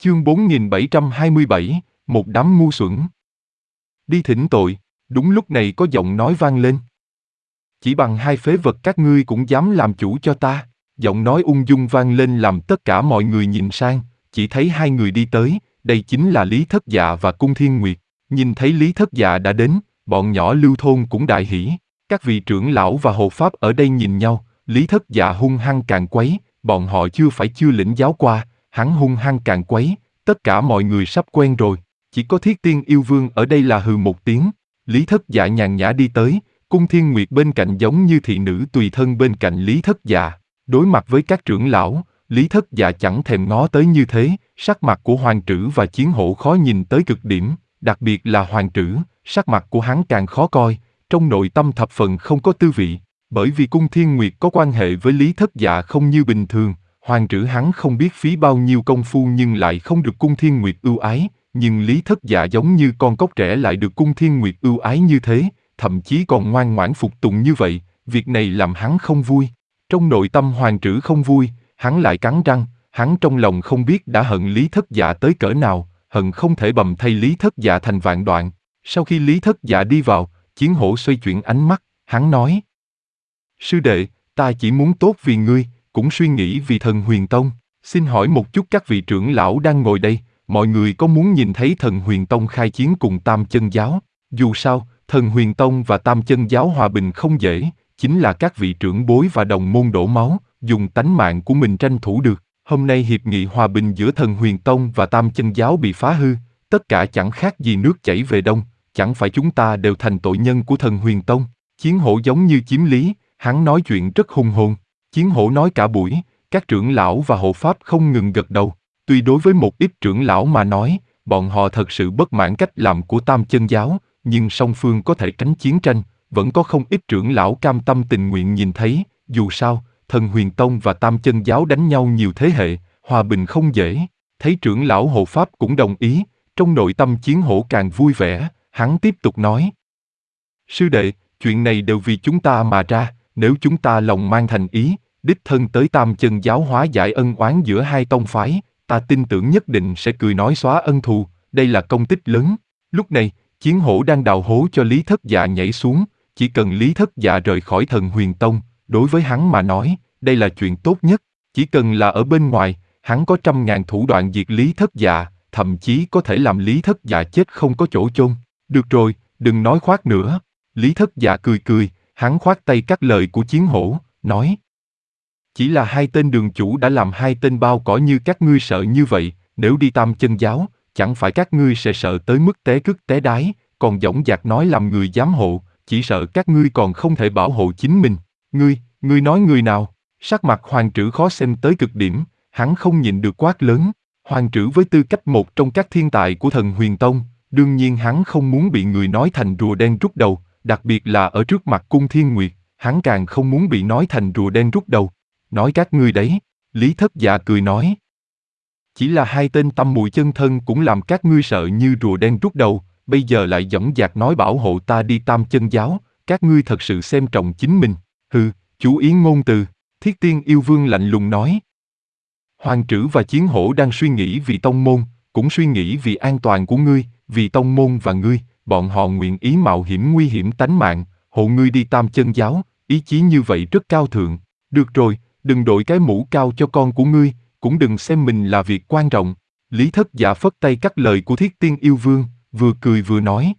Chương 4727, một đám ngu xuẩn. Đi thỉnh tội, đúng lúc này có giọng nói vang lên. Chỉ bằng hai phế vật các ngươi cũng dám làm chủ cho ta. Giọng nói ung dung vang lên làm tất cả mọi người nhìn sang, chỉ thấy hai người đi tới, đây chính là Lý Thất Dạ và Cung Thiên Nguyệt. Nhìn thấy Lý Thất Dạ đã đến, bọn nhỏ Lưu thôn cũng đại hỉ. Các vị trưởng lão và hộ pháp ở đây nhìn nhau, Lý Thất Dạ hung hăng càn quấy, bọn họ chưa lĩnh giáo qua, hắn hung hăng càn quấy, tất cả mọi người sắp quen rồi. Chỉ có Thiết Tiên Yêu Vương ở đây là hừ một tiếng. Lý Thất Dạ nhàn nhã đi tới, Cung Thiên Nguyệt bên cạnh giống như thị nữ tùy thân bên cạnh Lý Thất Dạ. Đối mặt với các trưởng lão, Lý Thất Dạ chẳng thèm ngó tới như thế, sắc mặt của Hoàng Trữ và Chiến Hổ khó nhìn tới cực điểm, đặc biệt là Hoàng Trữ, sắc mặt của hắn càng khó coi, trong nội tâm thập phần không có tư vị, bởi vì Cung Thiên Nguyệt có quan hệ với Lý Thất Dạ không như bình thường, Hoàng Trữ hắn không biết phí bao nhiêu công phu nhưng lại không được Cung Thiên Nguyệt ưu ái, nhưng Lý Thất Dạ giống như con cóc trẻ lại được Cung Thiên Nguyệt ưu ái như thế, thậm chí còn ngoan ngoãn phục tùng như vậy, việc này làm hắn không vui. Trong nội tâm Hoàng Trữ không vui, hắn lại cắn răng, hắn trong lòng không biết đã hận Lý Thất Dạ tới cỡ nào, hận không thể bầm thay Lý Thất Dạ thành vạn đoạn. Sau khi Lý Thất Dạ đi vào, Chiến Hổ xoay chuyển ánh mắt, hắn nói: Sư đệ, ta chỉ muốn tốt vì ngươi, cũng suy nghĩ vì Thần Huyền Tông. Xin hỏi một chút các vị trưởng lão đang ngồi đây, mọi người có muốn nhìn thấy Thần Huyền Tông khai chiến cùng Tam Chân Giáo? Dù sao, Thần Huyền Tông và Tam Chân Giáo hòa bình không dễ, chính là các vị trưởng bối và đồng môn đổ máu, dùng tánh mạng của mình tranh thủ được. Hôm nay hiệp nghị hòa bình giữa Thần Huyền Tông và Tam Chân Giáo bị phá hư, tất cả chẳng khác gì nước chảy về đông, chẳng phải chúng ta đều thành tội nhân của Thần Huyền Tông? Chiến Hổ giống như chiếm lý, hắn nói chuyện rất hùng hồn. Chiến Hổ nói cả buổi, các trưởng lão và hộ pháp không ngừng gật đầu. Tuy đối với một ít trưởng lão mà nói, bọn họ thật sự bất mãn cách làm của Tam Chân Giáo, nhưng song phương có thể tránh chiến tranh, vẫn có không ít trưởng lão cam tâm tình nguyện nhìn thấy, dù sao, Thần Huyền Tông và Tam Chân Giáo đánh nhau nhiều thế hệ, hòa bình không dễ. Thấy trưởng lão hộ pháp cũng đồng ý, trong nội tâm Chiến Hổ càng vui vẻ, hắn tiếp tục nói: Sư đệ, chuyện này đều vì chúng ta mà ra, nếu chúng ta lòng mang thành ý, đích thân tới Tam Chân Giáo hóa giải ân oán giữa hai tông phái, ta tin tưởng nhất định sẽ cười nói xóa ân thù, đây là công tích lớn. Lúc này, Chiến Hổ đang đào hố cho Lý Thất Dạ nhảy xuống, chỉ cần Lý Thất Dạ rời khỏi Thần Huyền Tông, đối với hắn mà nói, đây là chuyện tốt nhất, chỉ cần là ở bên ngoài, hắn có 100.000 thủ đoạn diệt Lý Thất Dạ, thậm chí có thể làm Lý Thất Dạ chết không có chỗ chôn. Được rồi, đừng nói khoác nữa. Lý Thất Dạ cười cười, hắn khoát tay cắt lời của Chiến Hổ, nói: Chỉ là hai tên đường chủ đã làm hai tên bao cỏ như các ngươi sợ như vậy, nếu đi Tam Chân Giáo, chẳng phải các ngươi sẽ sợ tới mức té cứt té đái, còn dõng dạc nói làm người giám hộ, chỉ sợ các ngươi còn không thể bảo hộ chính mình. Ngươi nói người nào? Sắc mặt Hoàng Trữ khó xem tới cực điểm, hắn không nhịn được quát lớn. Hoàng Trữ với tư cách một trong các thiên tài của Thần Huyền Tông, đương nhiên hắn không muốn bị người nói thành rùa đen rút đầu, đặc biệt là ở trước mặt Cung Thiên Nguyệt, hắn càng không muốn bị nói thành rùa đen rút đầu. Nói các ngươi đấy, Lý Thất Dạ cười nói. Chỉ là hai tên tâm mùi chân thân cũng làm các ngươi sợ như rùa đen rút đầu, bây giờ lại dõng dạc nói bảo hộ ta đi Tam Chân Giáo, các ngươi thật sự xem trọng chính mình. Hừ, chú ý ngôn từ, Thiết Tiên Yêu Vương lạnh lùng nói. Hoàng Trữ và Chiến Hổ đang suy nghĩ vì tông môn, cũng suy nghĩ vì an toàn của ngươi, vì tông môn và ngươi, bọn họ nguyện ý mạo hiểm nguy hiểm tánh mạng, hộ ngươi đi Tam Chân Giáo, ý chí như vậy rất cao thượng. Được rồi, đừng đội cái mũ cao cho con của ngươi, cũng đừng xem mình là việc quan trọng. Lý Thất Dạ phất tay cắt lời của Thiết Tiên Yêu Vương, vừa cười vừa nói.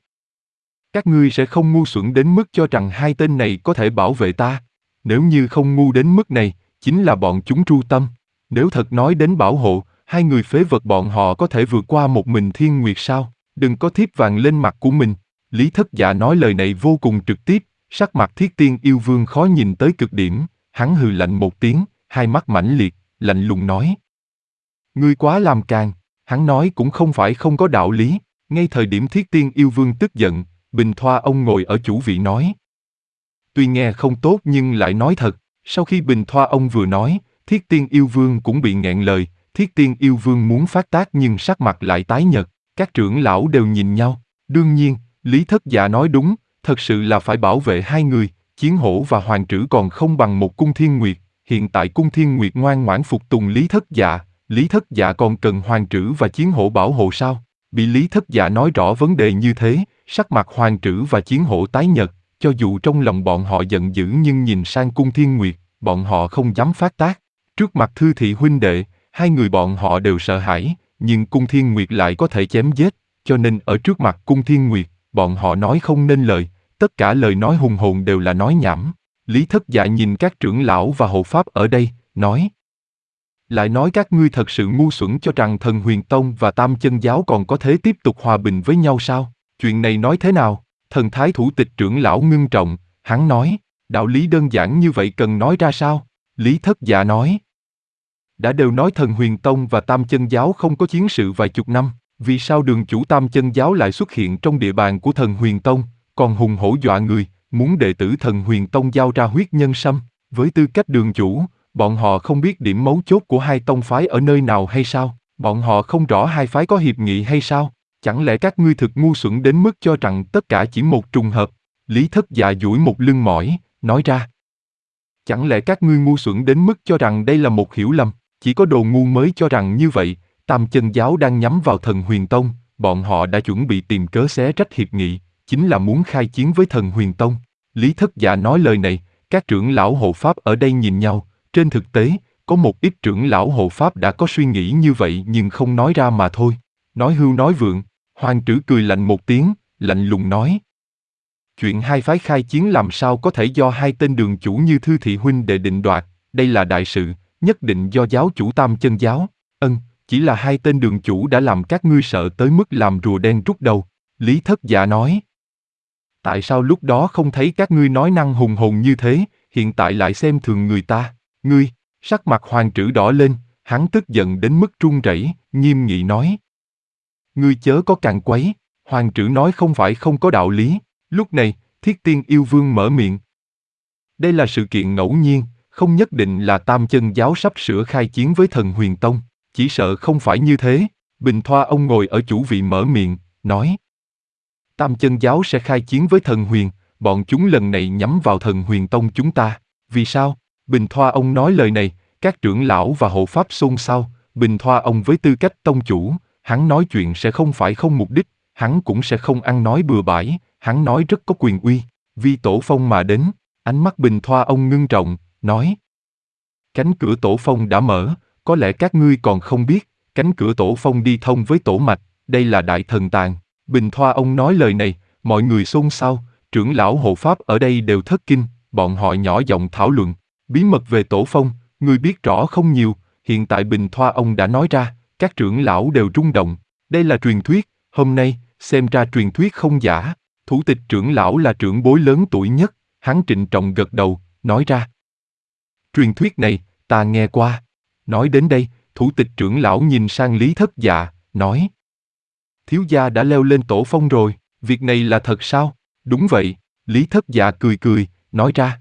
Các ngươi sẽ không ngu xuẩn đến mức cho rằng hai tên này có thể bảo vệ ta. Nếu như không ngu đến mức này, chính là bọn chúng tru tâm. Nếu thật nói đến bảo hộ, hai người phế vật bọn họ có thể vượt qua một mình Thiên Nguyệt sao? Đừng có thiếp vàng lên mặt của mình. Lý Thất Dạ nói lời này vô cùng trực tiếp, sắc mặt Thiết Tiên Yêu Vương khó nhìn tới cực điểm. Hắn hừ lạnh một tiếng, hai mắt mãnh liệt, lạnh lùng nói. Ngươi quá làm càn. Hắn nói cũng không phải không có đạo lý. Ngay thời điểm Thiết Tiên Yêu Vương tức giận, Bình Thoa ông ngồi ở chủ vị nói. Tuy nghe không tốt nhưng lại nói thật. Sau khi Bình Thoa ông vừa nói, Thiết Tiên Yêu Vương cũng bị nghẹn lời. Thiết Tiên Yêu Vương muốn phát tác nhưng sắc mặt lại tái nhợt. Các trưởng lão đều nhìn nhau. Đương nhiên, Lý Thất Dạ nói đúng, thật sự là phải bảo vệ hai người. Chiến Hổ và Hoàng Trữ còn không bằng một Cung Thiên Nguyệt. Hiện tại Cung Thiên Nguyệt ngoan ngoãn phục tùng Lý Thất Dạ, Lý Thất Dạ còn cần Hoàng Trữ và Chiến Hổ bảo hộ sao? Bị Lý Thất Dạ nói rõ vấn đề như thế, sắc mặt Hoàng Trữ và Chiến Hổ tái nhợt, cho dù trong lòng bọn họ giận dữ nhưng nhìn sang Cung Thiên Nguyệt, bọn họ không dám phát tác. Trước mặt Thư thị huynh đệ, hai người bọn họ đều sợ hãi, nhưng Cung Thiên Nguyệt lại có thể chém giết, cho nên ở trước mặt Cung Thiên Nguyệt, bọn họ nói không nên lời, tất cả lời nói hùng hồn đều là nói nhảm. Lý Thất Dạ nhìn các trưởng lão và hộ pháp ở đây, nói: lại nói các ngươi thật sự ngu xuẩn cho rằng Thần Huyền Tông và Tam Chân Giáo còn có thể tiếp tục hòa bình với nhau sao? Chuyện này nói thế nào? Thần Thái thủ tịch trưởng lão ngưng trọng, hắn nói: đạo lý đơn giản như vậy cần nói ra sao? Lý Thất Dạ nói: đã đều nói Thần Huyền Tông và Tam Chân Giáo không có chiến sự vài chục năm, vì sao đường chủ Tam Chân Giáo lại xuất hiện trong địa bàn của Thần Huyền Tông, còn hùng hổ dọa người, muốn đệ tử Thần Huyền Tông giao ra huyết nhân sâm? Với tư cách đường chủ, bọn họ không biết điểm mấu chốt của hai tông phái ở nơi nào hay sao? Bọn họ không rõ hai phái có hiệp nghị hay sao? Chẳng lẽ các ngươi thực ngu xuẩn đến mức cho rằng tất cả chỉ một trùng hợp? Lý Thất Dạ duỗi một lưng mỏi, nói ra: chẳng lẽ các ngươi ngu xuẩn đến mức cho rằng đây là một hiểu lầm? Chỉ có đồ ngu mới cho rằng như vậy. Tam Chân Giáo đang nhắm vào Thần Huyền Tông, bọn họ đã chuẩn bị tìm cớ xé rách hiệp nghị, chính là muốn khai chiến với Thần Huyền Tông. Lý Thất Dạ nói lời này, các trưởng lão hộ pháp ở đây nhìn nhau. Trên thực tế, có một ít trưởng lão hộ pháp đã có suy nghĩ như vậy nhưng không nói ra mà thôi. Nói hưu nói vượng, Hoàng Trữ cười lạnh một tiếng, lạnh lùng nói: chuyện hai phái khai chiến làm sao có thể do hai tên đường chủ như Thư thị huynh đệ định đoạt, đây là đại sự, nhất định do giáo chủ Tam Chân Giáo. Chỉ là hai tên đường chủ đã làm các ngươi sợ tới mức làm rùa đen rút đầu. Lý Thất Dạ nói: tại sao lúc đó không thấy các ngươi nói năng hùng hồn như thế, hiện tại lại xem thường người ta? Ngươi, sắc mặt Hoàng Trữ đỏ lên, hắn tức giận đến mức run rẩy, nghiêm nghị nói: ngươi chớ có càn quấy. Hoàng Trữ nói không phải không có đạo lý. Lúc này, Thiết Tiên Yêu Vương mở miệng: đây là sự kiện ngẫu nhiên, không nhất định là Tam Chân Giáo sắp sửa khai chiến với Thần Huyền Tông, chỉ sợ không phải như thế. Bình Thoa ông ngồi ở chủ vị mở miệng, nói: Tam Chân Giáo sẽ khai chiến với Thần Huyền, bọn chúng lần này nhắm vào Thần Huyền Tông chúng ta. Vì sao? Bình Thoa ông nói lời này, các trưởng lão và hộ pháp xôn xao. Bình Thoa ông với tư cách tông chủ, hắn nói chuyện sẽ không phải không mục đích, hắn cũng sẽ không ăn nói bừa bãi, hắn nói rất có quyền uy. Vì tổ phong mà đến, ánh mắt Bình Thoa ông ngưng trọng, nói: cánh cửa tổ phong đã mở, có lẽ các ngươi còn không biết, cánh cửa tổ phong đi thông với tổ mạch, đây là đại thần tàng. Bình Thoa ông nói lời này, mọi người xôn xao, trưởng lão hộ pháp ở đây đều thất kinh, bọn họ nhỏ giọng thảo luận. Bí mật về tổ phong, người biết rõ không nhiều, hiện tại Bình Thoa ông đã nói ra, các trưởng lão đều rung động. Đây là truyền thuyết, hôm nay, xem ra truyền thuyết không giả. Thủ tịch trưởng lão là trưởng bối lớn tuổi nhất, hắn trịnh trọng gật đầu, nói ra: truyền thuyết này, ta nghe qua. Nói đến đây, thủ tịch trưởng lão nhìn sang Lý Thất Dạ, nói: thiếu gia đã leo lên tổ phong rồi, việc này là thật sao? Đúng vậy, Lý Thất Dạ cười cười, nói ra: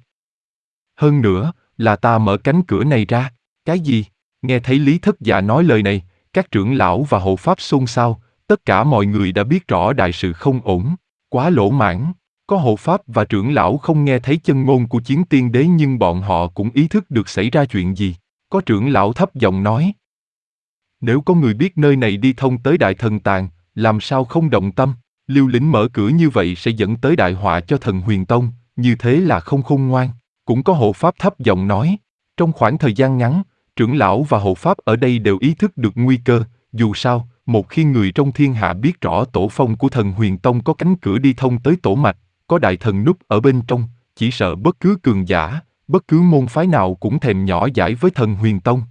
hơn nữa, là ta mở cánh cửa này ra. Cái gì? Nghe thấy Lý Thất Dạ nói lời này, các trưởng lão và hộ pháp xôn xao, tất cả mọi người đã biết rõ đại sự không ổn, quá lỗ mãng. Có hộ pháp và trưởng lão không nghe thấy chân ngôn của Chiến Tiên Đế nhưng bọn họ cũng ý thức được xảy ra chuyện gì. Có trưởng lão thấp giọng nói: nếu có người biết nơi này đi thông tới Đại Thần Tàng, làm sao không động tâm? Liều lĩnh mở cửa như vậy sẽ dẫn tới đại họa cho Thần Huyền Tông, như thế là không khôn ngoan. Cũng có hộ pháp thấp giọng nói: trong khoảng thời gian ngắn, trưởng lão và hộ pháp ở đây đều ý thức được nguy cơ. Dù sao, một khi người trong thiên hạ biết rõ tổ phong của Thần Huyền Tông có cánh cửa đi thông tới tổ mạch, có đại thần núp ở bên trong, chỉ sợ bất cứ cường giả, bất cứ môn phái nào cũng thèm nhỏ dãi với Thần Huyền Tông.